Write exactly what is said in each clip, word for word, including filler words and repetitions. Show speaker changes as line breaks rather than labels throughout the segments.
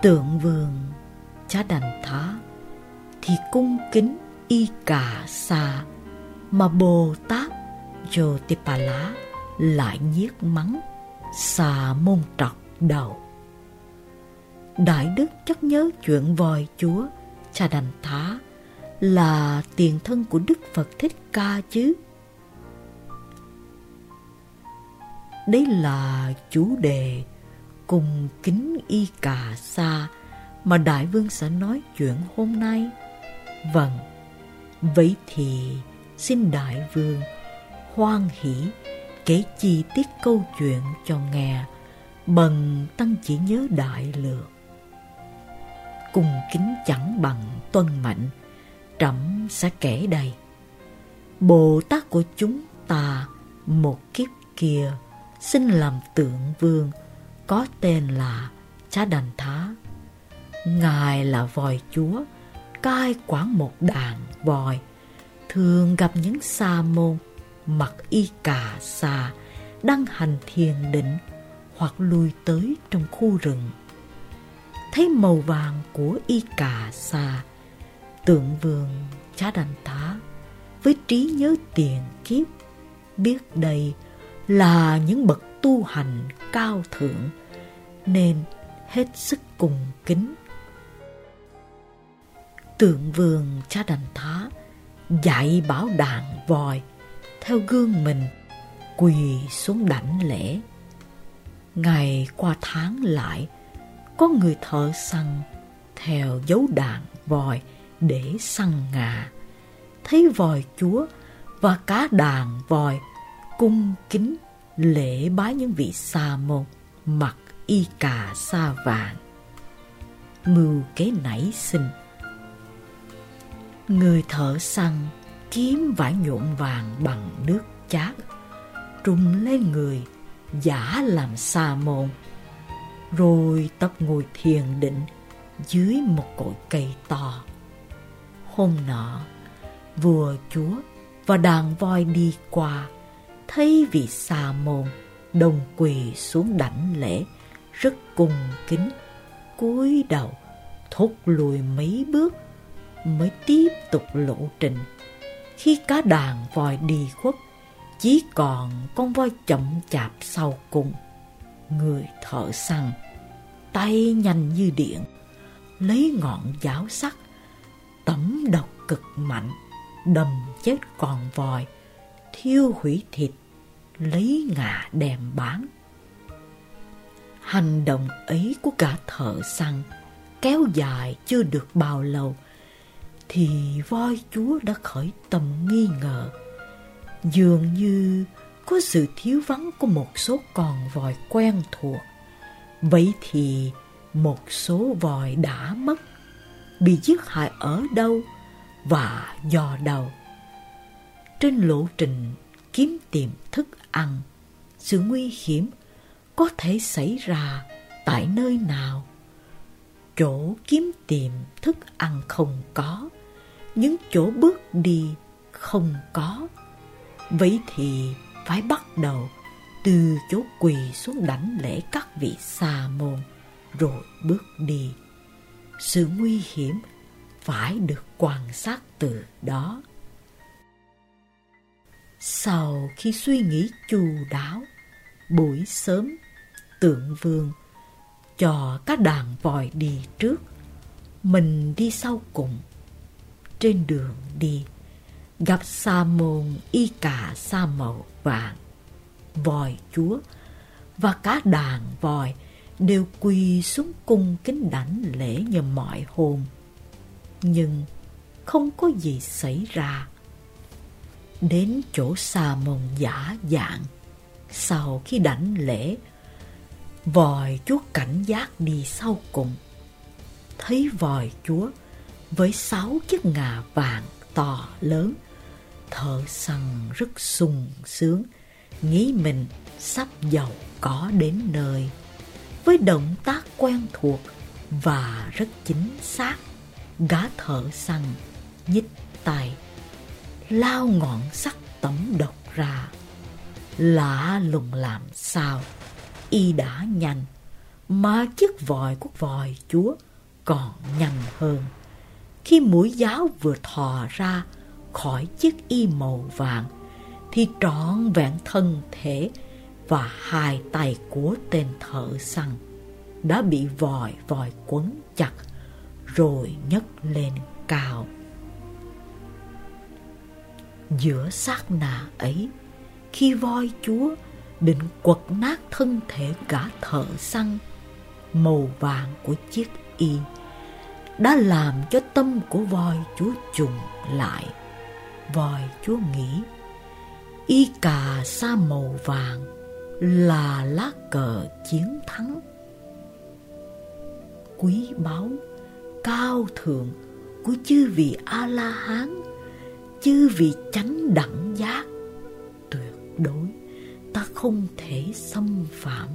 Tượng Vương Chá Đành Thá thì cung kính Y Cà Sa, mà Bồ Tát Jotipala lại nhiếc mắng Xà Môn trọc đầu. Đại đức chắc nhớ chuyện voi chúa Chá Đành Thá là tiền thân của Đức Phật Thích Ca chứ. Đấy là chủ đề cung kính Y Cà Sa mà Đại Vương sẽ nói chuyện hôm nay. Vâng, vậy thì xin Đại Vương hoan hỷ kể chi tiết câu chuyện cho nghe, bần tăng chỉ nhớ đại lược. Cung kính chẳng bằng tuân mệnh, trẫm sẽ kể đây. Bồ Tát của chúng ta một kiếp kia xin làm tượng vương, có tên là Chá Đành Thá. Ngài là voi chúa, cai quản một đàn voi, thường gặp những sa môn mặc Y Cà Sa đang hành thiền định hoặc lui tới trong khu rừng. Thấy màu vàng của Y Cà Sa, tượng vương Chá Đành Thá với trí nhớ tiền kiếp biết đây là những bậc tu hành cao thượng, nên hết sức cung kính. Tượng vương Chá Đành Thá dạy bảo đàn voi theo gương mình quỳ xuống đảnh lễ. Ngày qua tháng lại, có người thợ săn theo dấu đàn voi để săn ngà. Thấy voi chúa và cả đàn voi cung kính lễ bái những vị sa môn mặc Y Cà Sa vàng. Mưu kế nảy sinh. Người thợ săn kiếm vải nhuộm vàng bằng nước chát, trùm lên người giả làm sa môn, rồi tập ngồi thiền định dưới một cội cây to. Hôm nọ, vua chúa và đàn voi đi qua, thấy vị sa môn đồng quỳ xuống đảnh lễ rất cung kính, cúi đầu thốt lùi mấy bước mới tiếp tục lộ trình. Khi cả đàn voi đi khuất, chỉ còn con voi chậm chạp sau cùng. Người thợ săn tay nhanh như điện, lấy ngọn giáo sắc tẩm độc cực mạnh, đâm chết con voi, thiêu hủy thịt, lấy ngà đem bán. Hành động ấy của cả thợ săn kéo dài chưa được bao lâu, thì voi chúa đã khởi tâm nghi ngờ. Dường như có sự thiếu vắng của một số con voi quen thuộc. Vậy thì một số voi đã mất, bị giết hại ở đâu và do đâu? Trên lộ trình kiếm tìm thức ăn, sự nguy hiểm có thể xảy ra tại nơi nào? Chỗ kiếm tìm thức ăn không có, những chỗ bước đi không có. Vậy thì phải bắt đầu từ chỗ quỳ xuống đảnh lễ các vị sa môn, rồi bước đi. Sự nguy hiểm phải được quan sát từ đó. Sau khi suy nghĩ chu đáo, buổi sớm, tượng vương cho các đàn voi đi trước, mình đi sau cùng. Trên đường đi, gặp sa môn Y Cà Sa màu vàng, voi chúa và cả đàn voi đều quỳ xuống cung kính đảnh lễ như mọi hôm. Nhưng không có gì xảy ra. Đến chỗ sa môn giả dạng, sau khi đảnh lễ, voi chúa cảnh giác đi sau cùng. Thấy voi chúa với sáu chiếc ngà vàng to lớn, thợ săn rất sung sướng, nghĩ mình sắp giàu có đến nơi. Với động tác quen thuộc và rất chính xác, gã thợ săn nhích tay, lao ngọn sắt tẩm độc ra. Lạ lùng làm sao, y đã nhanh, mà chiếc vòi của vòi chúa còn nhanh hơn. Khi mũi giáo vừa thò ra khỏi chiếc y màu vàng, thì trọn vẹn thân thể và hai tay của tên thợ săn đã bị vòi vòi quấn chặt rồi nhấc lên cao. Giữa sát nà ấy, khi voi chúa định quật nát thân thể gã thợ săn màu vàng của chiếc y, đã làm cho tâm của voi chúa trùng lại. Voi chúa nghĩ y cà sa màu vàng là lá cờ chiến thắng. Quý báu cao thượng của chư vị A-la-hán, chư vị chánh đẳng giác, tuyệt đối ta không thể xâm phạm.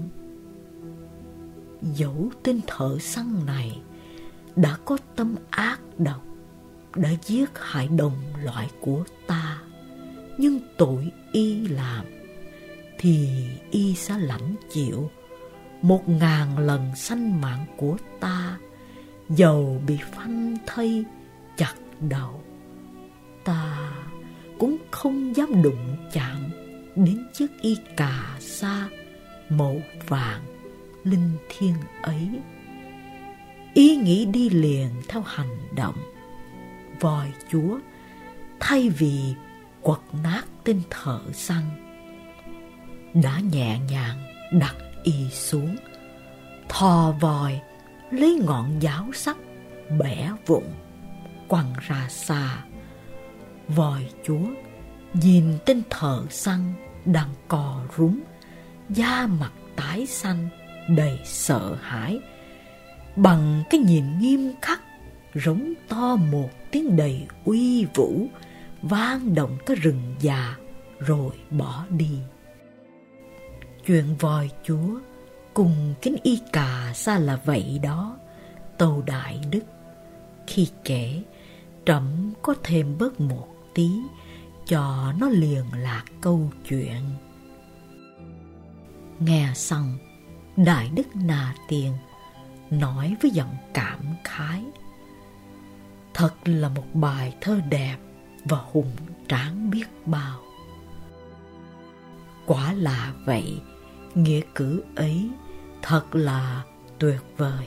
Dẫu tên thợ săn này đã có tâm ác độc, đã giết hại đồng loại của ta, nhưng tội y làm thì y sẽ lãnh chịu một ngàn lần sanh mạng của ta, dầu bị phanh thây chặt đầu. Ta cũng không dám đụng chạm đến chiếc y cà sa màu vàng linh thiêng ấy. Ý nghĩ đi liền theo hành động. Voi chúa thay vì quật nát tên thợ săn, đã nhẹ nhàng đặt y xuống, thò vòi lấy ngọn giáo sắc bẻ vụn quăng ra xa. Voi chúa nhìn tên thợ săn đang cò rúm, da mặt tái xanh đầy sợ hãi, bằng cái nhìn nghiêm khắc rống to một tiếng đầy uy vũ, vang động cái rừng già rồi bỏ đi. Chuyện voi chúa cùng kính y cà sa là vậy đó, Tâu Đại Đức. Khi kể, trẫm có thêm bớt một tí cho nó liền lạc câu chuyện. Nghe xong, Đại Đức Na Tiên nói với giọng cảm khái: thật là một bài thơ đẹp và hùng tráng biết bao. Quả là vậy, nghĩa cử ấy thật là tuyệt vời.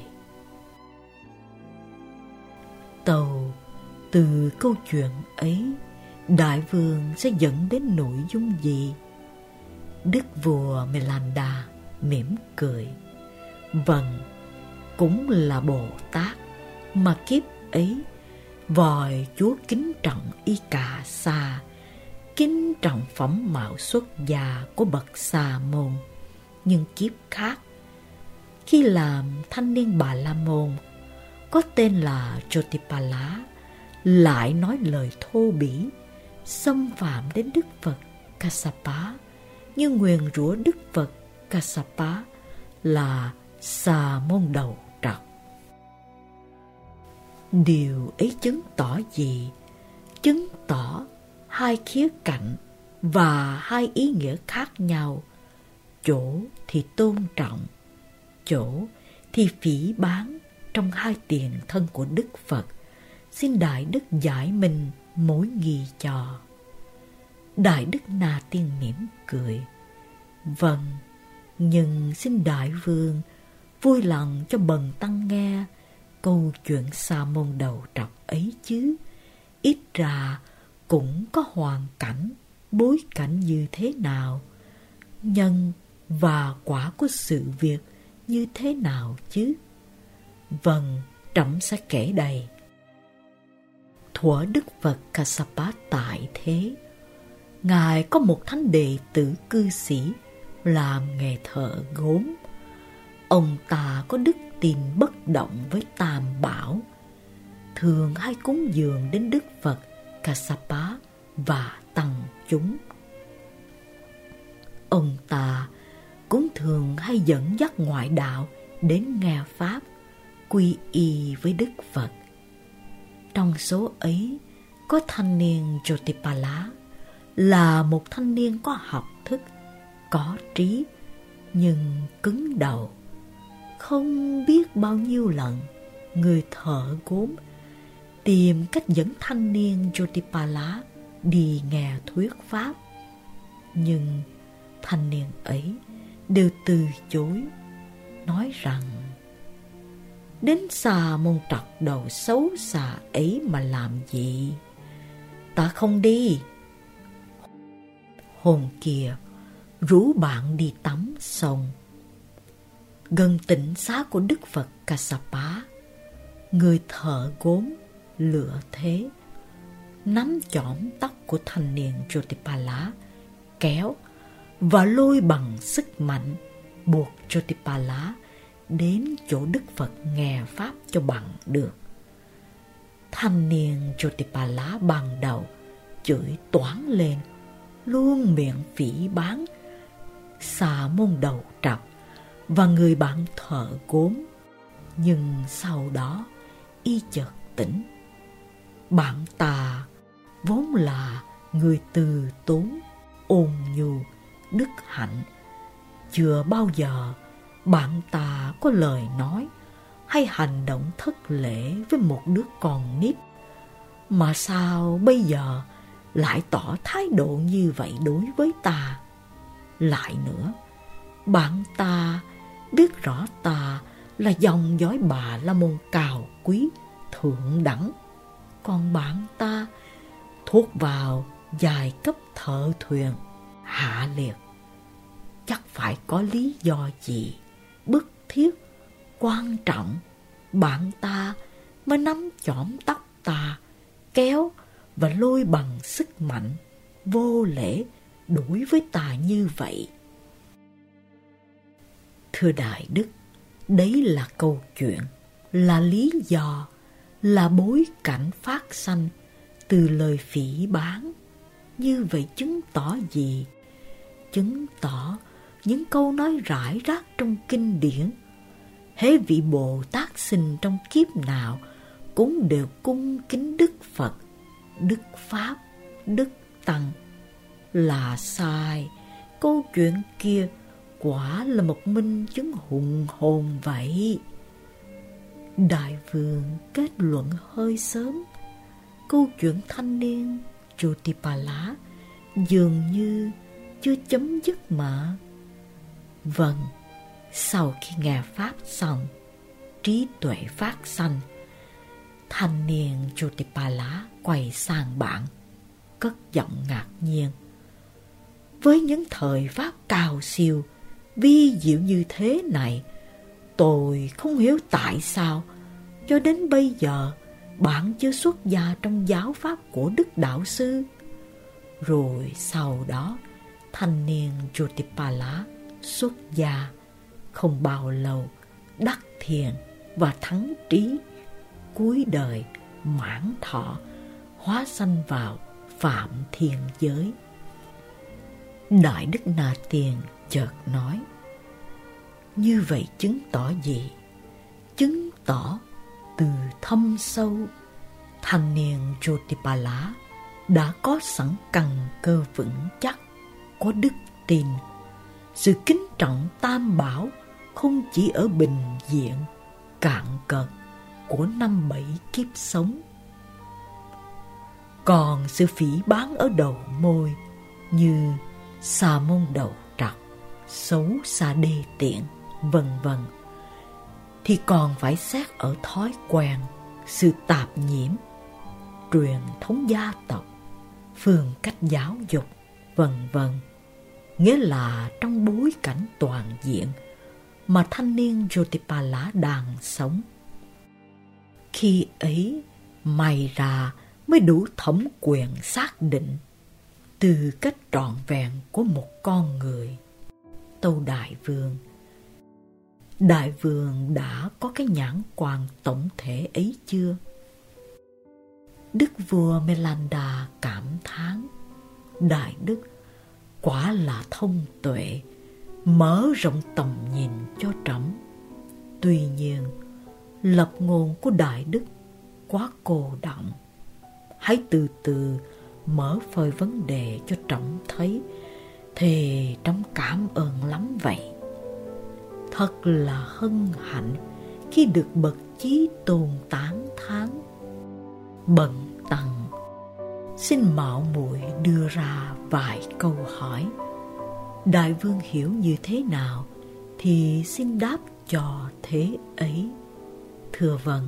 Tâu, từ câu chuyện ấy, Đại Vương sẽ dẫn đến nội dung gì? Đức vua Melanda mỉm cười: vâng, cũng là Bồ Tát, mà kiếp ấy voi chúa kính trọng y cà sa, kính trọng phẩm mạo xuất gia của bậc Sa môn. Nhưng kiếp khác, khi làm thanh niên Bà La Môn, có tên là Jotipala, lại nói lời thô bỉ, xâm phạm đến Đức Phật Kassapa, như nguyền rủa Đức Phật Kassapa là Sa môn đầu trọc. Điều ấy chứng tỏ gì? Chứng tỏ hai khía cạnh và hai ý nghĩa khác nhau. Chỗ thì tôn trọng, chỗ thì phỉ báng trong hai tiền thân của Đức Phật. Xin Đại Đức giải minh mối nghi cho. Đại Đức Na Tiên mỉm cười: vâng, nhưng xin Đại Vương vui lòng cho bần tăng nghe câu chuyện Sa môn đầu trọc ấy chứ. Ít ra cũng có hoàn cảnh, bối cảnh như thế nào, nhân và quả của sự việc như thế nào chứ. Vâng, trẫm sẽ kể đây. Thuở Đức Phật Kassapa tại thế, Ngài có một thánh đệ tử cư sĩ làm nghề thợ gốm. Ông ta có đức tin bất động với Tam Bảo, thường hay cúng dường đến Đức Phật Kassapa và tăng chúng. Ông ta cũng thường hay dẫn dắt ngoại đạo đến nghe Pháp, quy y với Đức Phật. Trong số ấy có thanh niên Jotipala, là một thanh niên có học thức, có trí, nhưng cứng đầu, Không biết bao nhiêu lần, người thợ gốm tìm cách dẫn thanh niên Jotipala đi nghe thuyết pháp. Nhưng thanh niên ấy đều từ chối, nói rằng đến Xà Môn Trật đầu xấu xa ấy mà làm gì? Ta không đi. Hôm kia rủ bạn đi tắm sông. Gần tịnh xá của Đức Phật Kassapa, người thợ gốm lựa thế, nắm chỏm tóc của thanh niên Jotipala, kéo và lôi bằng sức mạnh, buộc Jotipala đến chỗ Đức Phật nghe pháp cho bằng được. Thanh niên Jotipala ban đầu chửi toáng lên, luôn miệng phỉ báng Xà Môn Đầu Trật và người bạn thợ gốm. Nhưng sau đó y chợt tỉnh. Bạn ta vốn là người từ tốn, ôn nhu, đức hạnh. Chưa bao giờ bạn ta có lời nói hay hành động thất lễ với một đứa con nít. Mà sao bây giờ lại tỏ thái độ như vậy đối với ta? Lại nữa, bạn ta biết rõ ta là dòng dõi Bà La Môn cao quý, thượng đẳng. Còn bạn ta thuộc vào giai cấp thợ thuyền hạ liệt. Chắc phải có lý do gì bức thiết, quan trọng, bạn ta mới nắm chỏm tóc ta, kéo và lôi bằng sức mạnh, vô lễ đối với ta như vậy. Thưa Đại Đức, đấy là câu chuyện, là lý do, là bối cảnh phát sanh từ lời phỉ báng. Như vậy chứng tỏ gì? Chứng tỏ những câu nói rải rác trong kinh điển. Hễ vị Bồ Tát sinh trong kiếp nào cũng đều cung kính Đức Phật, Đức Pháp, Đức Tăng. Là sai. Câu chuyện kia quả là một minh chứng hùng hồn vậy. Đại vương kết luận hơi sớm. Câu chuyện thanh niên Jotipala dường như chưa chấm dứt mà. Vâng, sau khi nghe pháp xong, trí tuệ phát sanh. Thanh niên Jotipala quay sang bạn, cất giọng ngạc nhiên. Với những thời pháp cao siêu, vi diệu như thế này, tôi không hiểu tại sao cho đến bây giờ bạn chưa xuất gia trong giáo pháp của Đức Đạo Sư. Rồi sau đó, thanh niên Jotipala xuất gia, không bao lâu đắc thiền và thắng trí, cuối đời mãn thọ, hóa sanh vào Phạm Thiên Giới. Đại Đức Na Tiền chợt nói, như vậy chứng tỏ gì? Chứng tỏ từ thâm sâu, thanh niên Jotipala đã có sẵn căn cơ vững chắc, có đức tin. Sự kính trọng Tam Bảo không chỉ ở bình diện, cạn cợt của năm bảy kiếp sống. Còn sự phỉ báng ở đầu môi như Xà Môn Đầu Trật, xấu xa đê tiện, vân vân, thì còn phải xét ở thói quen, sự tạp nhiễm, truyền thống gia tộc, phương cách giáo dục, vân vân. Nghĩa là trong bối cảnh toàn diện mà thanh niên Jotipala đang sống. Khi ấy, may ra mới đủ thẩm quyền xác định tư cách trọn vẹn của một con người. Tâu Đại Vương, Đại Vương đã có cái nhãn quan tổng thể ấy chưa? Đức vua Melanda cảm thán, Đại Đức quả là thông tuệ, mở rộng tầm nhìn cho trẫm. Tuy nhiên, lập ngôn của Đại Đức quá cô đọng. Hãy từ từ mở phơi vấn đề cho trẫm thấy, thì trẫm cảm ơn lắm vậy. Thật là hân hạnh khi được bậc chí tôn tán thán. Bần tăng xin mạo muội đưa ra vài câu hỏi. Đại vương hiểu như thế nào thì xin đáp cho thế ấy. Thưa vâng.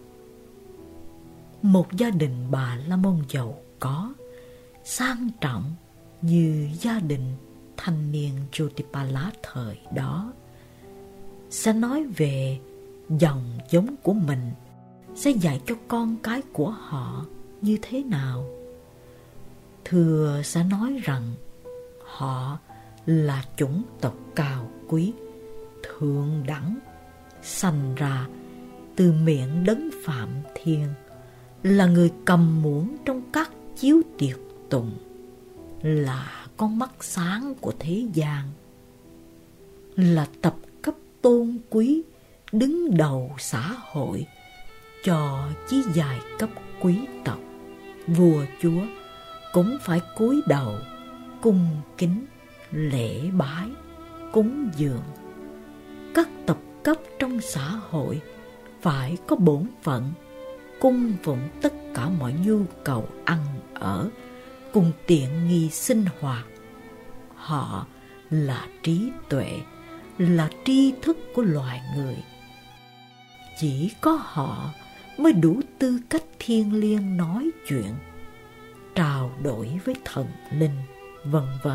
Một gia đình Bà La Môn giàu có, sang trọng như gia đình thanh niên Jotipala thời đó sẽ nói về dòng giống của mình, sẽ dạy cho con cái của họ như thế nào. Thưa sẽ nói rằng họ là chủng tộc cao quý, thượng đẳng, sanh ra từ miệng đấng Phạm Thiên, là người cầm muỗng trong các chiếu tiệc tùng, là con mắt sáng của thế gian, là tập cấp tôn quý đứng đầu xã hội cho chí giai cấp quý tộc. Vua chúa cũng phải cúi đầu cung kính lễ bái cúng dường. Các tập cấp trong xã hội phải có bổn phận cung phụng tất cả mọi nhu cầu ăn ở cùng tiện nghi sinh hoạt. Họ là trí tuệ, là tri thức của loài người. Chỉ có họ mới đủ tư cách thiêng liêng nói chuyện, trao đổi với thần linh, vân vân.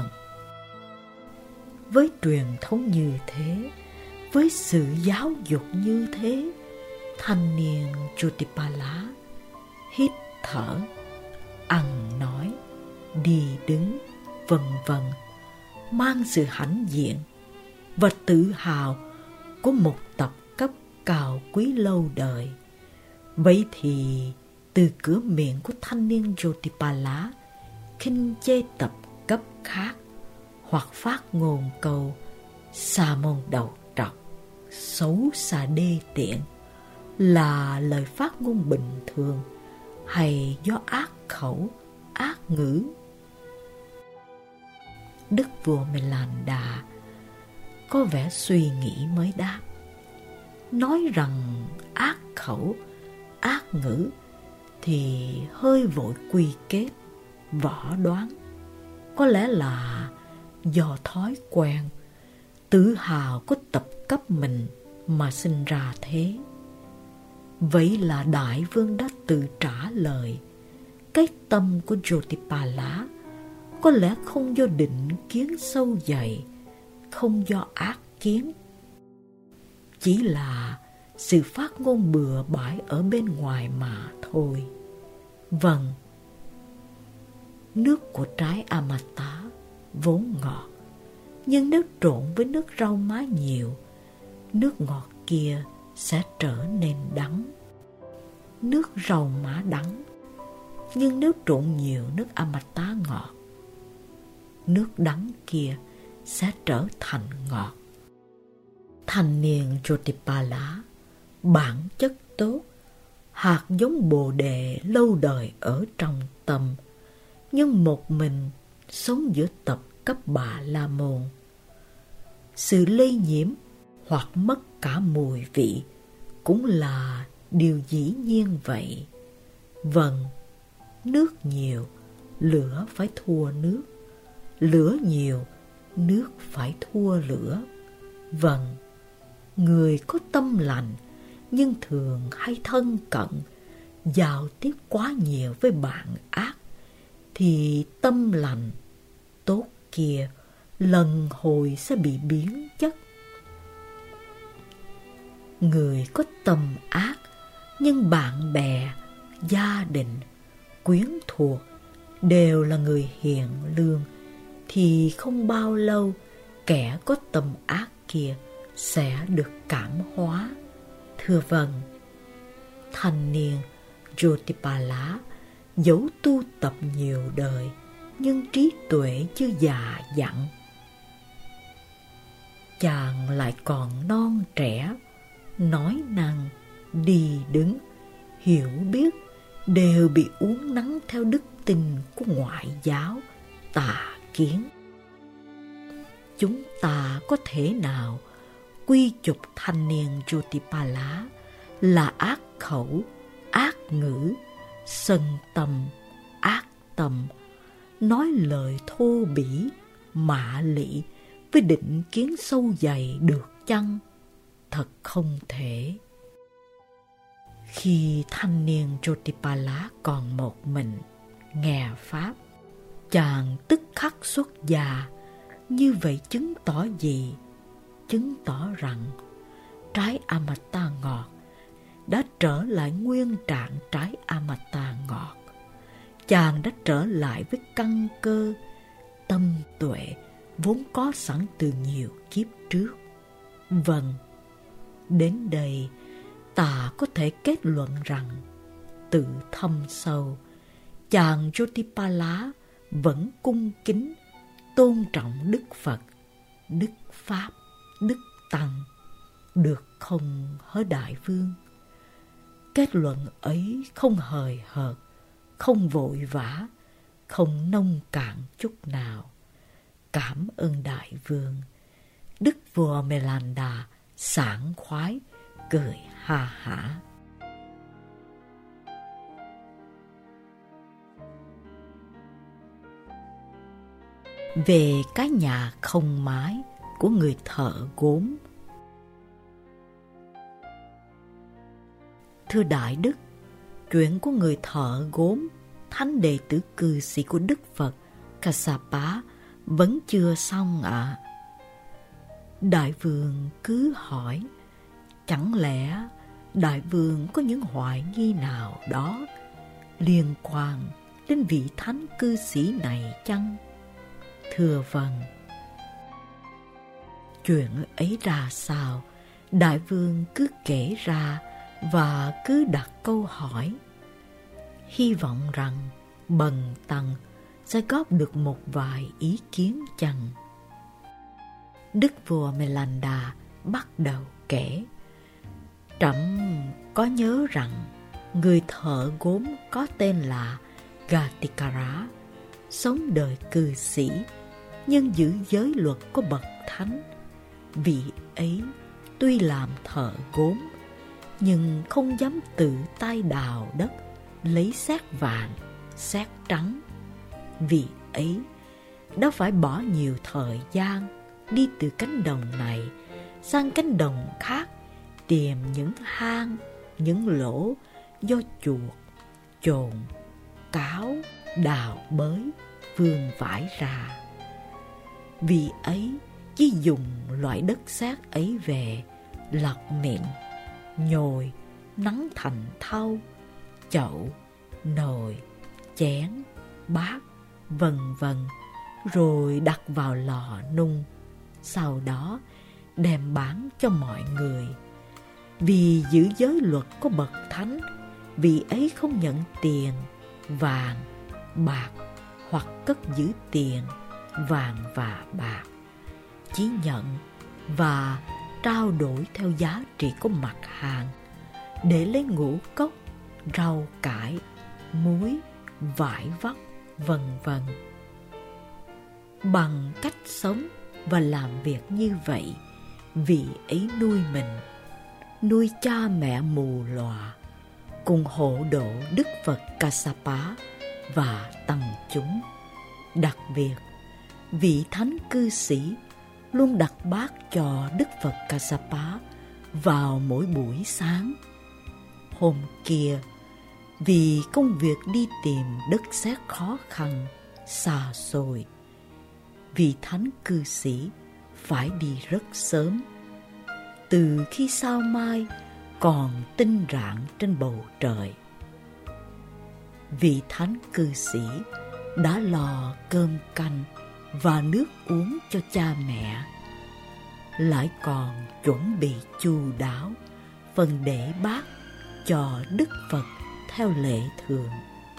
Với truyền thống như thế, với sự giáo dục như thế, thanh niên Jotipala hít thở, ăn nói, đi đứng, vân vân, mang sự hãnh diện và tự hào của một tập cấp cao quý lâu đời. Vậy thì từ cửa miệng của thanh niên Jotipala khinh chê tập cấp khác, hoặc phát ngôn câu sa môn đầu trọc, xấu xa đê tiện, là lời phát ngôn bình thường hay do ác khẩu, ác ngữ? Đức vua Melanda có vẻ suy nghĩ mới đáp. Nói rằng ác khẩu, ác ngữ thì hơi vội quy kết, võ đoán. Có lẽ là do thói quen, tự hào của tập cấp mình mà sinh ra thế. Vậy là đại vương đã tự trả lời. Cái tâm của Jotipala có lẽ không do định kiến sâu dày, không do ác kiến, chỉ là sự phát ngôn bừa bãi ở bên ngoài mà thôi. Vâng, nước của trái Amata vốn ngọt, nhưng nếu trộn với nước rau má nhiều, nước ngọt kia sẽ trở nên đắng. Nước rau má đắng, nhưng nếu trộn nhiều nước Amata ngọt, nước đắng kia sẽ trở thành ngọt. Thanh niên Jotipala bản chất tốt, hạt giống bồ đề lâu đời ở trong tâm, nhưng một mình sống giữa tập cấp Bà La Môn. Sự lây nhiễm hoặc mất cả mùi vị cũng là điều dĩ nhiên vậy. Vâng, nước nhiều, lửa phải thua nước. Lửa nhiều, nước phải thua lửa. Vâng, người có tâm lành nhưng thường hay thân cận, giao tiếp quá nhiều với bạn ác, thì tâm lành tốt kia lần hồi sẽ bị biến chất. Người có tâm ác nhưng bạn bè, gia đình, quyến thuộc đều là người hiền lương, thì không bao lâu kẻ có tâm ác kia sẽ được cảm hóa. Thưa vâng, thanh niên Jotipala dẫu tu tập nhiều đời nhưng trí tuệ chưa già dặn. Chàng lại còn non trẻ, nói năng, đi đứng, hiểu biết đều bị uốn nắn theo đức tin của ngoại giáo, tà kiến. Chúng ta có thể nào quy chụp thanh niên Jutipala là ác khẩu, ác ngữ, sân tâm, ác tâm, nói lời thô bỉ, mạ lị với định kiến sâu dày được chăng? Thật không thể. Khi thanh niên Jutipala còn một mình, nghe Pháp, chàng tức khắc xuất gia. Như vậy chứng tỏ gì? Chứng tỏ rằng trái Amata ngọt đã trở lại nguyên trạng trái Amata ngọt. Chàng đã trở lại với căn cơ, tâm tuệ vốn có sẵn từ nhiều kiếp trước. Vâng, đến đây ta có thể kết luận rằng từ thâm sâu, chàng Jutipala vẫn cung kính, tôn trọng Đức Phật, Đức Pháp, Đức Tăng, được không hỡi Đại Vương? Kết luận ấy không hời hợt, không vội vã, không nông cạn chút nào. Cảm ơn Đại Vương. Đức vua Melanda sảng khoái, cười ha hả. Về cái nhà không mái của người thợ gốm. Thưa Đại Đức, chuyện của người thợ gốm, thánh đệ tử cư sĩ của Đức Phật Kassapa vẫn chưa xong ạ. À. Đại Vương cứ hỏi, chẳng lẽ Đại Vương có những hoài nghi nào đó liên quan đến vị thánh cư sĩ này chăng? Thưa vâng. Chuyện ấy ra sao, Đại Vương cứ kể ra và cứ đặt câu hỏi. Hy vọng rằng Bần Tăng sẽ góp được một vài ý kiến chăng. Đức vua Melanda bắt đầu kể. Trẫm có nhớ rằng người thợ gốm có tên là Gatikara, sống đời cư sĩ nhưng giữ giới luật của bậc thánh. Vị ấy tuy làm thợ gốm nhưng không dám tự tay đào đất lấy sét vàng, sét trắng. Vị ấy đã phải bỏ nhiều thời gian đi từ cánh đồng này sang cánh đồng khác, tìm những hang, những lỗ do chuột, chồn, cáo, đào bới, vương vãi ra. Vì ấy chỉ dùng loại đất sét ấy về, lọc mịn, nhồi, nắng thành thau, chậu, nồi, chén, bát, vân vân, rồi đặt vào lò nung. Sau đó đem bán cho mọi người. Vì giữ giới luật của bậc thánh, vị ấy không nhận tiền, vàng, bạc hoặc cất giữ tiền, vàng và bạc. Chỉ nhận và trao đổi theo giá trị của mặt hàng để lấy ngũ cốc, rau cải, muối, vải vóc, vân vân. Bằng cách sống và làm việc như vậy, vị ấy nuôi mình, nuôi cha mẹ mù lòa, cùng hộ độ Đức Phật Kassapa và tăng chúng. Đặc biệt, vị thánh cư sĩ luôn đặt bát cho Đức Phật Kassapa vào mỗi buổi sáng. Hôm kia, vì công việc đi tìm đất sét khó khăn, xa xôi, vị thánh cư sĩ phải đi rất sớm, từ khi sao mai còn tinh rạng trên bầu trời. Vị thánh cư sĩ đã lò cơm canh và nước uống cho cha mẹ, lại còn chuẩn bị chu đáo phần để bát cho Đức Phật theo lệ thường.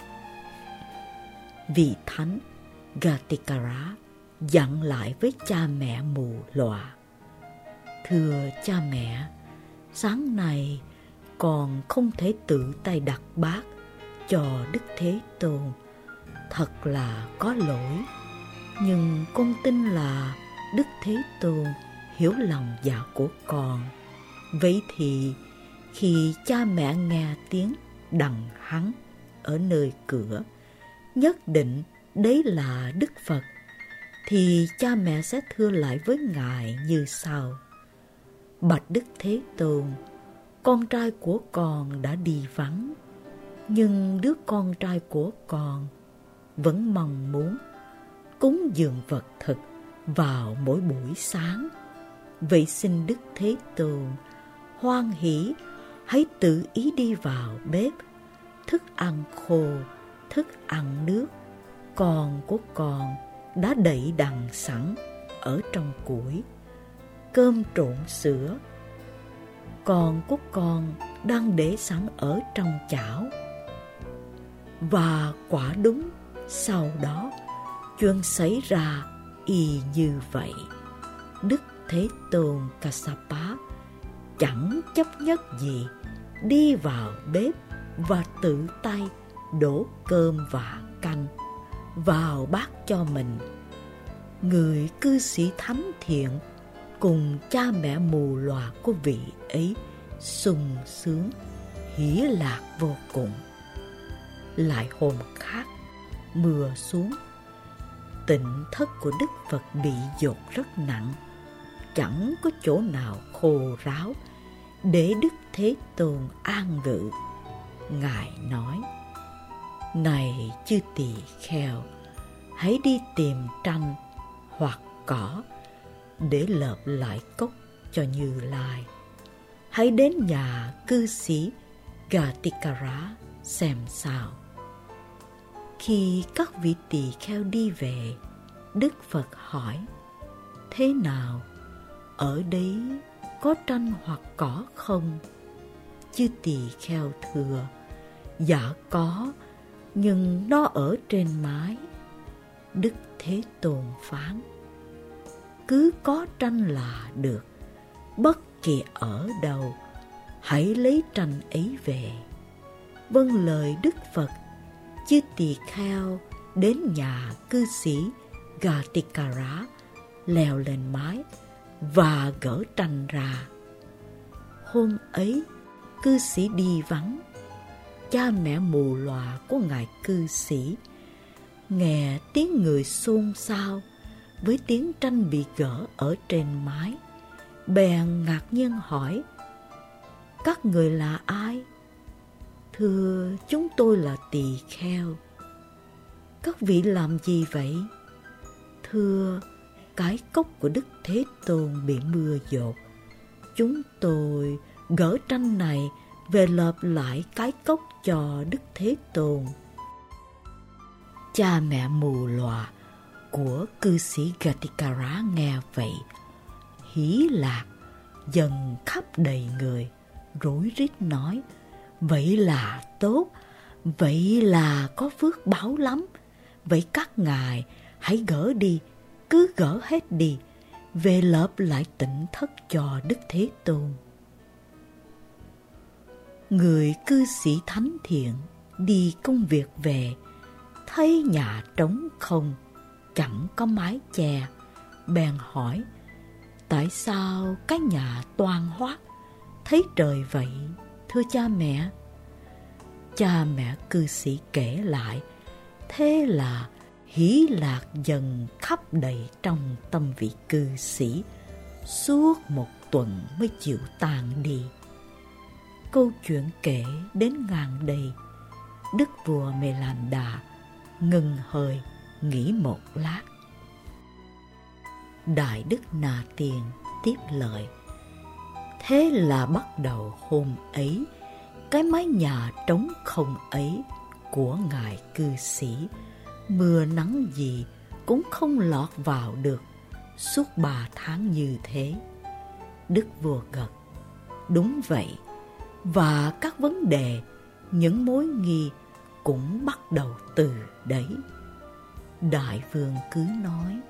Vị thánh Gatikara dặn lại với cha mẹ mù lòa: Thưa cha mẹ, sáng nay con không thể tự tay đặt bát cho Đức Thế Tôn, thật là có lỗi. Nhưng con tin là Đức Thế Tôn hiểu lòng dạ của con. Vậy thì khi cha mẹ nghe tiếng đằng hắng ở nơi cửa, nhất định đấy là Đức Phật, thì cha mẹ sẽ thưa lại với Ngài như sau: Bạch Đức Thế Tôn, con trai của con đã đi vắng, nhưng đứa con trai của con vẫn mong muốn cúng dường vật thực vào mỗi buổi sáng. Vậy xin Đức Thế Tôn hoan hỷ hãy tự ý đi vào bếp, thức ăn khô, thức ăn nước, con của con đã đậy đằng sẵn ở trong củi. Cơm trộn sữa, con của con đang để sẵn ở trong chảo. Và quả đúng sau đó chuyện xảy ra y như vậy. Đức Thế Tôn Kassapa chẳng chấp nhất gì đi vào bếp và tự tay đổ cơm và canh vào bát cho mình. Người cư sĩ thánh thiện cùng cha mẹ mù lòa của vị ấy sung sướng, hỷ lạc vô cùng. Lại hôm khác, mưa xuống, tịnh thất của Đức Phật bị dột rất nặng, chẳng có chỗ nào khô ráo để Đức Thế Tôn an ngự. Ngài nói: Này chư tỳ kheo, hãy đi tìm tranh hoặc cỏ để lợp lại cốc cho Như Lai. Hãy đến nhà cư sĩ Gatikara xem sao. Khi các vị tỳ kheo đi về, Đức Phật hỏi: Thế nào? Ở đấy có tranh hoặc cỏ không? Chư tỳ kheo thưa: Dạ có, nhưng nó ở trên mái. Đức Thế Tôn phán: Cứ có tranh là được, bất kỳ ở đâu, hãy lấy tranh ấy về. Vâng lời Đức Phật, chư tỳ kheo đến nhà cư sĩ Gatikara, leo lên mái và gỡ tranh ra. Hôm ấy cư sĩ đi vắng. Cha mẹ mù lòa của ngài cư sĩ nghe tiếng người xôn xao với tiếng tranh bị gỡ ở trên mái, bèn ngạc nhiên hỏi: Các người là ai? Thưa, chúng tôi là tỳ kheo. Các vị làm gì vậy? Thưa, cái cốc của Đức Thế Tôn bị mưa dột. Chúng tôi gỡ tranh này về lợp lại cái cốc cho Đức Thế Tôn. Cha mẹ mù lòa của cư sĩ Gatikara nghe vậy, hỷ lạc dần khắp đầy người, rối rít nói: Vậy là tốt, vậy là có phước báo lắm. Vậy các ngài hãy gỡ đi, cứ gỡ hết đi, về lợp lại tịnh thất cho Đức Thế Tôn. Người cư sĩ thánh thiện đi công việc về, thấy nhà trống không, chẳng có mái che, bèn hỏi: Tại sao cái nhà toang hoác, thấy trời vậy, thưa cha mẹ? Cha mẹ cư sĩ kể lại, thế là hỷ lạc dần khắp đầy trong tâm vị cư sĩ, suốt một tuần mới chịu tàn đi. Câu chuyện kể đến ngang đây, Đức vua Mê Lan Đà ngừng hơi nghĩ một lát. Đại Đức Na Tiên tiếp lời: Thế là bắt đầu hôm ấy, cái mái nhà trống không ấy của ngài cư sĩ, mưa nắng gì cũng không lọt vào được suốt ba tháng như thế. Đức vua gật: Đúng vậy, và các vấn đề, những mối nghi cũng bắt đầu từ đấy. Đại vương cứ nói: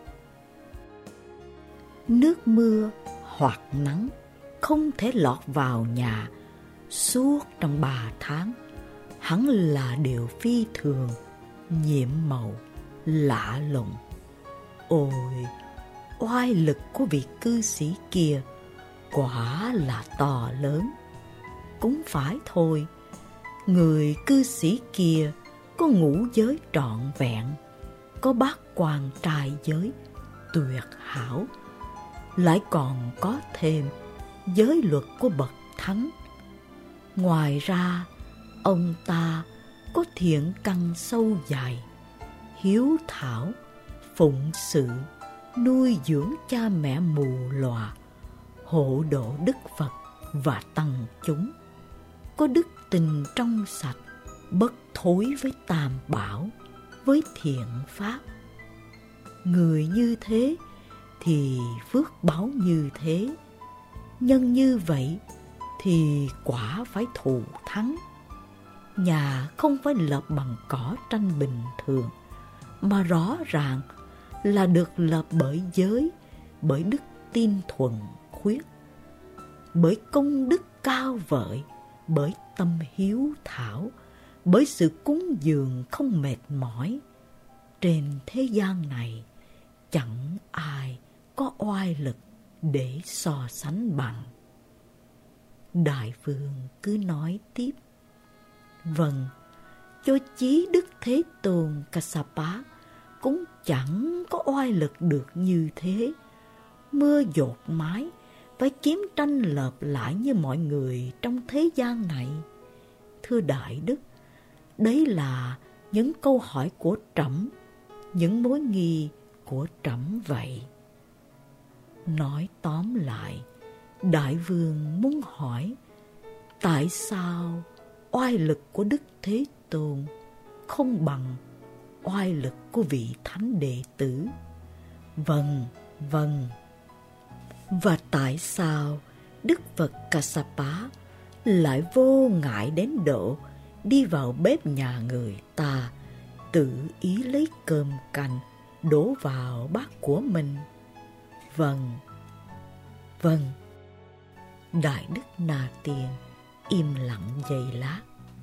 Nước mưa hoặc nắng không thể lọt vào nhà suốt trong ba tháng, hẳn là điều phi thường, nhiệm màu, lạ lùng. Ôi, oai lực của vị cư sĩ kia quả là to lớn. Cũng phải thôi, người cư sĩ kia có ngũ giới trọn vẹn, có bát quan trai giới tuyệt hảo, lại còn có thêm giới luật của bậc thánh. Ngoài ra, ông ta có thiện căn sâu dày, hiếu thảo, phụng sự, nuôi dưỡng cha mẹ mù lòa, hộ độ Đức Phật và tăng chúng, có đức tình trong sạch, bất thối với tam bảo, với thiện pháp. Người như thế thì phước báu như thế, nhân như vậy thì quả phải thù thắng. Nhà không phải lập bằng cỏ tranh bình thường, mà rõ ràng là được lập bởi giới, bởi đức tin thuần khuyết, bởi công đức cao vợi, bởi tâm hiếu thảo, bởi sự cúng dường không mệt mỏi. Trên thế gian này chẳng ai có oai lực để so sánh bằng. Đại vương cứ nói tiếp: Vâng, cho chí Đức Thế Tôn Kassapa cũng chẳng có oai lực được như thế. Mưa dột mái phải kiếm tranh lợp lại như mọi người trong thế gian này. Thưa Đại Đức, đấy là những câu hỏi của trẫm, những mối nghi của trẫm vậy. Nói tóm lại, Đại vương muốn hỏi tại sao oai lực của Đức Thế Tôn không bằng oai lực của vị thánh đệ tử? Vâng, vâng. Và tại sao Đức Phật Kassapa lại vô ngại đến độ đi vào bếp nhà người ta, tự ý lấy cơm canh đổ vào bát của mình? Vâng, vâng. Đại Đức Na Tiên im lặng giây lát.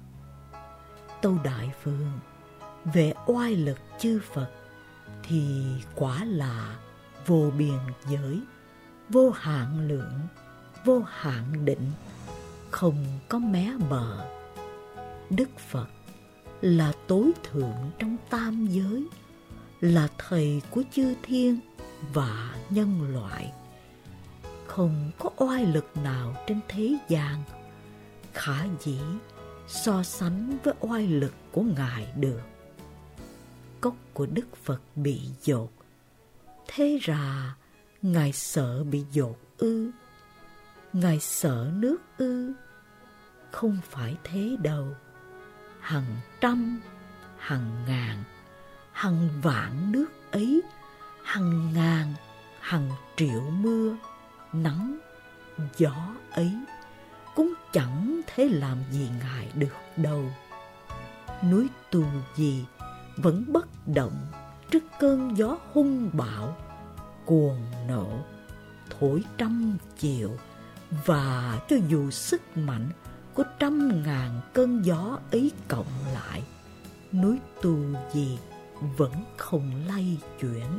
Tâu Đại Vương, về oai lực chư Phật thì quả là vô biên giới, vô hạn lượng, vô hạn định, không có mé bờ. Đức Phật là tối thượng trong tam giới, là thầy của chư thiên và nhân loại. Không có oai lực nào trên thế gian khả dĩ so sánh với oai lực của Ngài được. Cốc của Đức Phật bị dột, thế ra Ngài sợ bị dột ư? Ngài sợ nước ư? Không phải thế đâu. Hằng trăm, hằng ngàn, hằng vạn nước ấy, hằng ngàn, hằng triệu mưa, nắng, gió ấy cũng chẳng thể làm gì Ngài được đâu. Núi Tu Di vẫn bất động trước cơn gió hung bạo, cuồng nộ, thổi trăm chiều, và cho dù sức mạnh của trăm ngàn cơn gió ấy cộng lại, núi Tu Di vẫn không lay chuyển.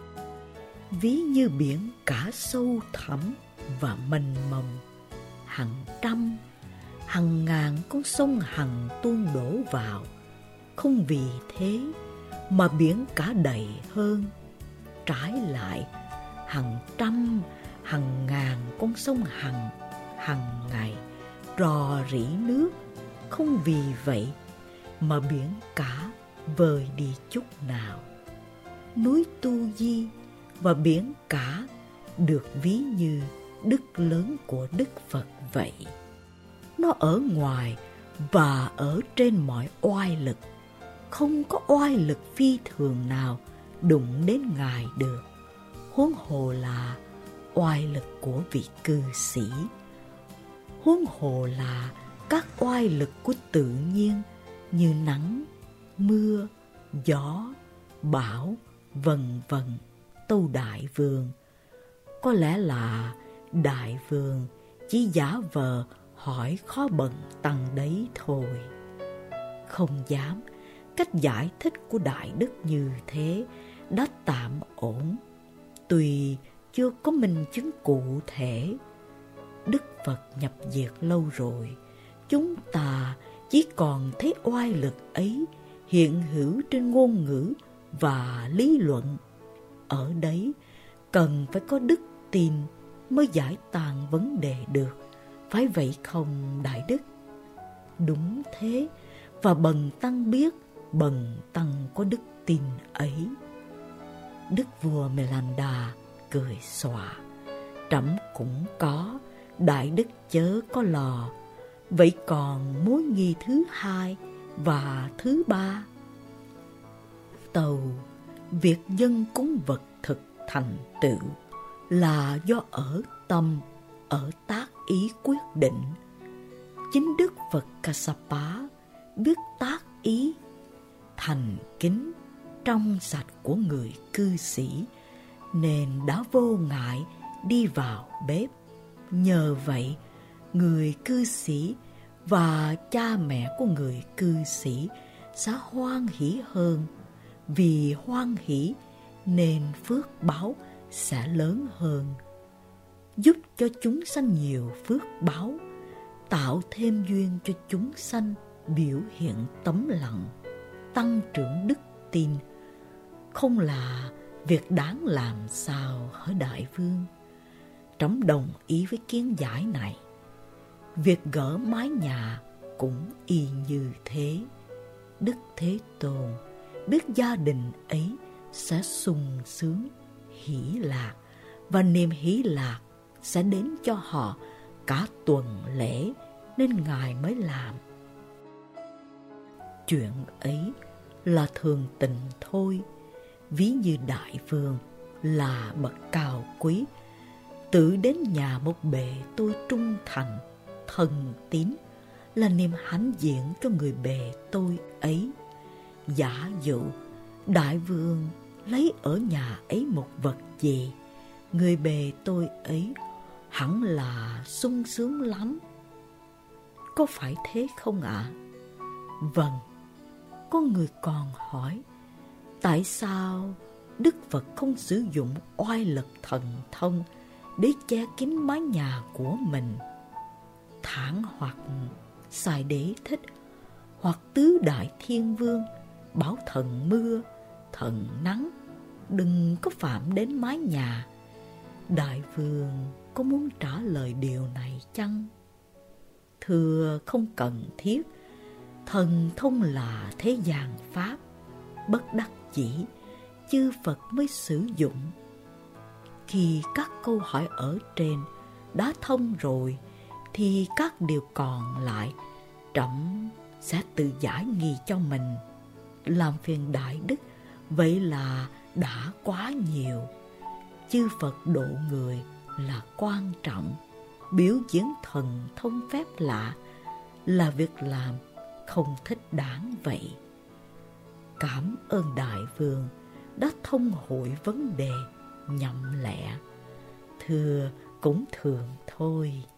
Ví như biển cả sâu thẳm và mênh mông, hàng trăm, hàng ngàn con sông Hằng tuôn đổ vào, không vì thế mà biển cả đầy hơn. Trái lại, hàng trăm, hàng ngàn con sông Hằng hằng ngày rò rỉ nước, không vì vậy mà biển cả vơi đi chút nào. Núi Tu Di và biển cả được ví như đức lớn của Đức Phật vậy. Nó ở ngoài và ở trên mọi oai lực, không có oai lực phi thường nào đụng đến Ngài được, huống hồ là oai lực của vị cư sĩ, huống hồ là các oai lực của tự nhiên như nắng, mưa, gió, bão, vân vân. Tâu Đại Vương, có lẽ là Đại Vương chỉ giả vờ hỏi khó bần tăng đấy thôi. Không dám, cách giải thích của Đại Đức như thế đã tạm ổn. tùy chưa có minh chứng cụ thể. Đức Phật nhập diệt lâu rồi, chúng ta chỉ còn thấy oai lực ấy hiện hữu trên ngôn ngữ và lý luận. Ở đấy cần phải có đức tin mới giải tàn vấn đề được, phải vậy không Đại Đức? Đúng thế, và bần tăng biết bần tăng có đức tin ấy. Đức vua Melanda cười xòa: trẫm cũng có, Đại Đức chớ có lò. Vậy còn mối nghi thứ hai và thứ ba? Tâu: việc dân cúng vật thực thành tựu là do ở tâm, ở tác ý quyết định. Chính Đức Phật Kassapa biết tác ý thành kính trong sạch của người cư sĩ, nên đã vô ngại đi vào bếp. Nhờ vậy, người cư sĩ và cha mẹ của người cư sĩ sẽ hoan hỷ hơn. Vì hoan hỷ nên phước báo sẽ lớn hơn, giúp cho chúng sanh nhiều phước báo, tạo thêm duyên cho chúng sanh biểu hiện tấm lòng, tăng trưởng đức tin. Không là việc đáng làm sao hỡi Đại Vương? Trẫm đồng ý với kiến giải này. Việc gỡ mái nhà cũng y như thế. Đức Thế Tôn biết gia đình ấy sẽ sung sướng, hỷ lạc, và niềm hỷ lạc sẽ đến cho họ cả tuần lễ, nên Ngài mới làm. Chuyện ấy là thường tình thôi. Ví như Đại Vương là bậc cao quý, tự đến nhà một bề tôi trung thành, thân tín, là niềm hãnh diện cho người bề tôi ấy. Giả dụ Đại Vương lấy ở nhà ấy một vật gì, người bề tôi ấy hẳn là sung sướng lắm. Có phải thế không ạ? À? Vâng. Có người còn hỏi, tại sao Đức Phật không sử dụng oai lực thần thông để che kín mái nhà của mình? Thẳng hoặc xài đế thích, hoặc tứ đại thiên vương bảo thần mưa, thần nắng đừng có phạm đến mái nhà. Đại Vương có muốn trả lời điều này chăng? Thưa, không cần thiết. Thần thông là thế gian pháp, bất đắc dĩ chư Phật mới sử dụng. Khi các câu hỏi ở trên đã thông rồi, thì các điều còn lại trẫm sẽ tự giải nghi cho mình. Làm phiền Đại Đức vậy là đã quá nhiều. Chư Phật độ người là quan trọng, biểu diễn thần thông phép lạ là việc làm không thích đáng vậy. Cảm ơn Đại Vương đã thông hội vấn đề nhậm lẹ. Thưa, cũng thường thôi.